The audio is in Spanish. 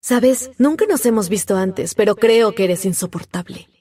Sabes, nunca nos hemos visto antes, pero creo que eres insoportable.